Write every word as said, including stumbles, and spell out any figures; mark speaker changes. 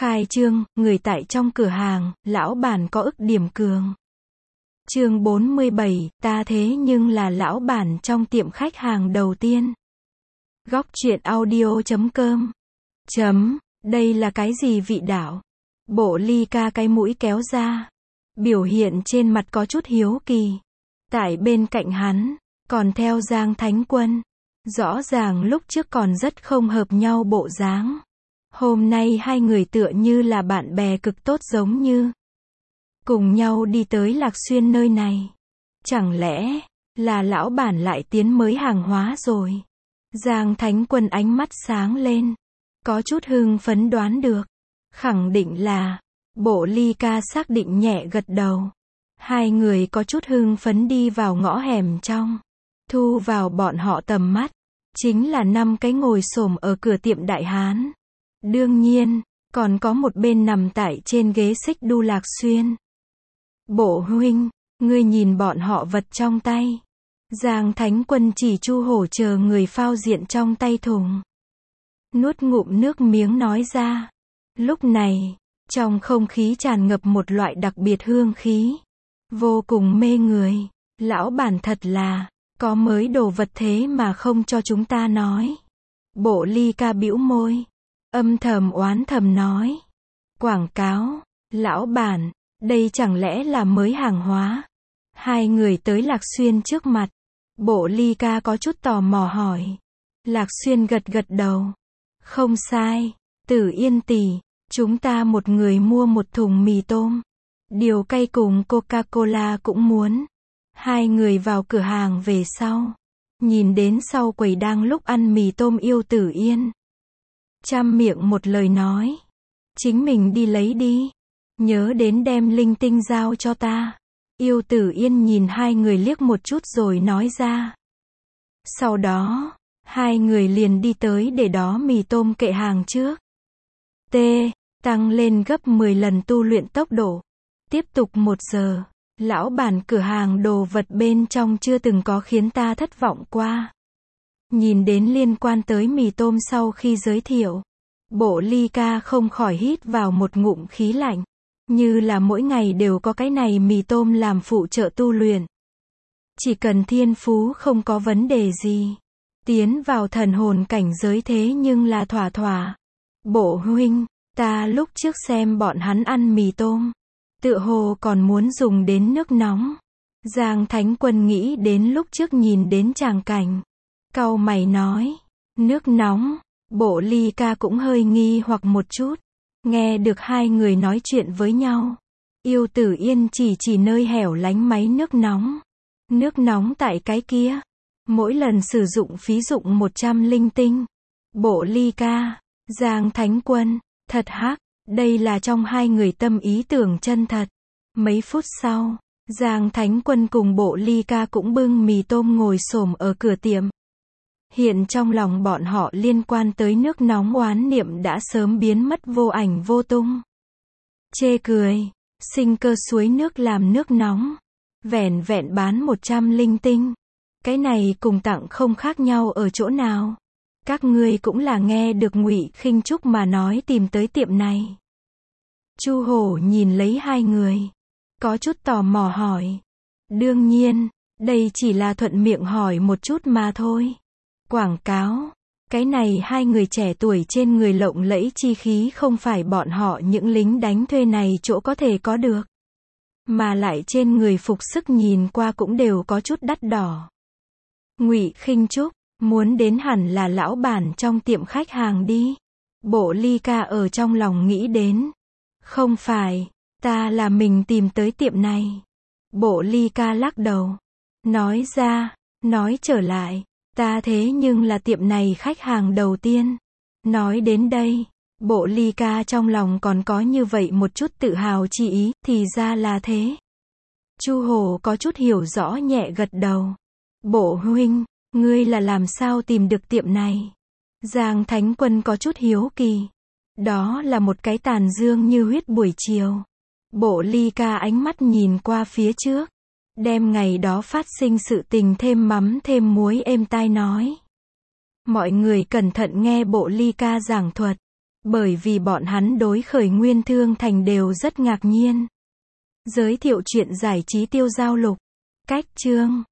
Speaker 1: Khai trương, người tại trong cửa hàng, lão bản có ức điểm cường. Chương bốn mươi bảy, ta thế nhưng là lão bản trong tiệm khách hàng đầu tiên. Góc truyện audio chấm com. Chấm, đây là cái gì vị đạo? Bộ ly ca cái mũi kéo ra. Biểu hiện trên mặt có chút hiếu kỳ. Tại bên cạnh hắn, còn theo Giang Thánh Quân. Rõ ràng lúc trước còn rất không hợp nhau bộ dáng. Hôm nay hai người tựa như là bạn bè cực tốt giống như. Cùng nhau đi tới Lạc Xuyên nơi này. Chẳng lẽ, là lão bản lại tiến mới hàng hóa rồi. Giang Thánh Quân ánh mắt sáng lên. Có chút hưng phấn đoán được. Khẳng định là, bộ ly ca xác định nhẹ gật đầu. Hai người có chút hưng phấn đi vào ngõ hẻm trong. Thu vào bọn họ tầm mắt. Chính là năm cái ngồi xổm ở cửa tiệm đại hán. Đương nhiên, còn có một bên nằm tại trên ghế xích đu Lạc Xuyên. Bộ huynh, ngươi nhìn bọn họ vật trong tay. Giang Thánh Quân chỉ Chu Hổ chờ người phao diện trong tay thùng. Nuốt ngụm nước miếng nói ra. Lúc này, trong không khí tràn ngập một loại đặc biệt hương khí. Vô cùng mê người. Lão bản thật là, có mới đồ vật thế mà không cho chúng ta nói. Bộ ly ca bĩu môi. Âm thầm oán thầm nói. Quảng cáo, lão bản, đây chẳng lẽ là mới hàng hóa? Hai người tới Lạc Xuyên trước mặt. Bộ ly ca có chút tò mò hỏi. Lạc Xuyên gật gật đầu. Không sai, Tử Yên tỷ, chúng ta một người mua một thùng mì tôm. Điều cay cùng Coca-Cola cũng muốn. Hai người vào cửa hàng về sau. Nhìn đến sau quầy đang lúc ăn mì tôm yêu Tử Yên. Trăm miệng một lời nói. Chính mình đi lấy đi. Nhớ đến đem linh tinh giao cho ta. Yêu Tử Yên nhìn hai người liếc một chút rồi nói ra. Sau đó, hai người liền đi tới để đó mì tôm kệ hàng trước. T. Tăng lên gấp mười lần tu luyện tốc độ. Tiếp tục một giờ. Lão bản cửa hàng đồ vật bên trong chưa từng có khiến ta thất vọng qua. Nhìn đến liên quan tới mì tôm sau khi giới thiệu. Bộ ly ca không khỏi hít vào một ngụm khí lạnh. Như là mỗi ngày đều có cái này mì tôm làm phụ trợ tu luyện. Chỉ cần thiên phú không có vấn đề gì. Tiến vào thần hồn cảnh giới thế nhưng là thỏa thỏa. Bộ huynh, ta lúc trước xem bọn hắn ăn mì tôm. Tựa hồ còn muốn dùng đến nước nóng. Giang Thánh Quân nghĩ đến lúc trước nhìn đến tràng cảnh. Cau mày nói. Nước nóng. Bộ ly ca cũng hơi nghi hoặc một chút. Nghe được hai người nói chuyện với nhau. Yêu Tử Yên chỉ chỉ nơi hẻo lánh máy nước nóng. Nước nóng tại cái kia. Mỗi lần sử dụng phí dụng một trăm linh tinh. Bộ ly ca. Giang Thánh Quân. Thật hắc. Đây là trong hai người tâm ý tưởng chân thật. Mấy phút sau. Giang Thánh Quân cùng bộ ly ca cũng bưng mì tôm ngồi xổm ở cửa tiệm. Hiện trong lòng bọn họ liên quan tới nước nóng oán niệm đã sớm biến mất vô ảnh vô tung. Chê cười, sinh cơ suối nước làm nước nóng. Vẻn vẹn bán một trăm linh tinh. Cái này cùng tặng không khác nhau ở chỗ nào. Các ngươi cũng là nghe được Ngụy Khinh Trúc mà nói tìm tới tiệm này. Chu Hổ nhìn lấy hai người. Có chút tò mò hỏi. Đương nhiên, đây chỉ là thuận miệng hỏi một chút mà thôi. Quảng cáo. Cái này hai người trẻ tuổi trên người lộng lẫy chi khí không phải bọn họ những lính đánh thuê này chỗ có thể có được. Mà lại trên người phục sức nhìn qua cũng đều có chút đắt đỏ. Ngụy Khinh Trúc, muốn đến hẳn là lão bản trong tiệm khách hàng đi. Bộ ly ca ở trong lòng nghĩ đến. Không phải, ta là mình tìm tới tiệm này. Bộ ly ca lắc đầu. Nói ra, nói trở lại. Ta thế nhưng là tiệm này khách hàng đầu tiên. Nói đến đây, bộ ly ca trong lòng còn có như vậy một chút tự hào chi ý, thì ra là thế. Chu Hổ có chút hiểu rõ nhẹ gật đầu. Bộ huynh, ngươi là làm sao tìm được tiệm này? Giang Thánh Quân có chút hiếu kỳ. Đó là một cái tàn dương như huyết buổi chiều. Bộ ly ca ánh mắt nhìn qua phía trước. Đem ngày đó phát sinh sự tình thêm mắm thêm muối êm tai nói. Mọi người cẩn thận nghe bộ ly ca giảng thuật. Bởi vì bọn hắn đối khởi nguyên thương thành đều rất ngạc nhiên. Giới thiệu chuyện giải trí tiêu giao lục. Cách chương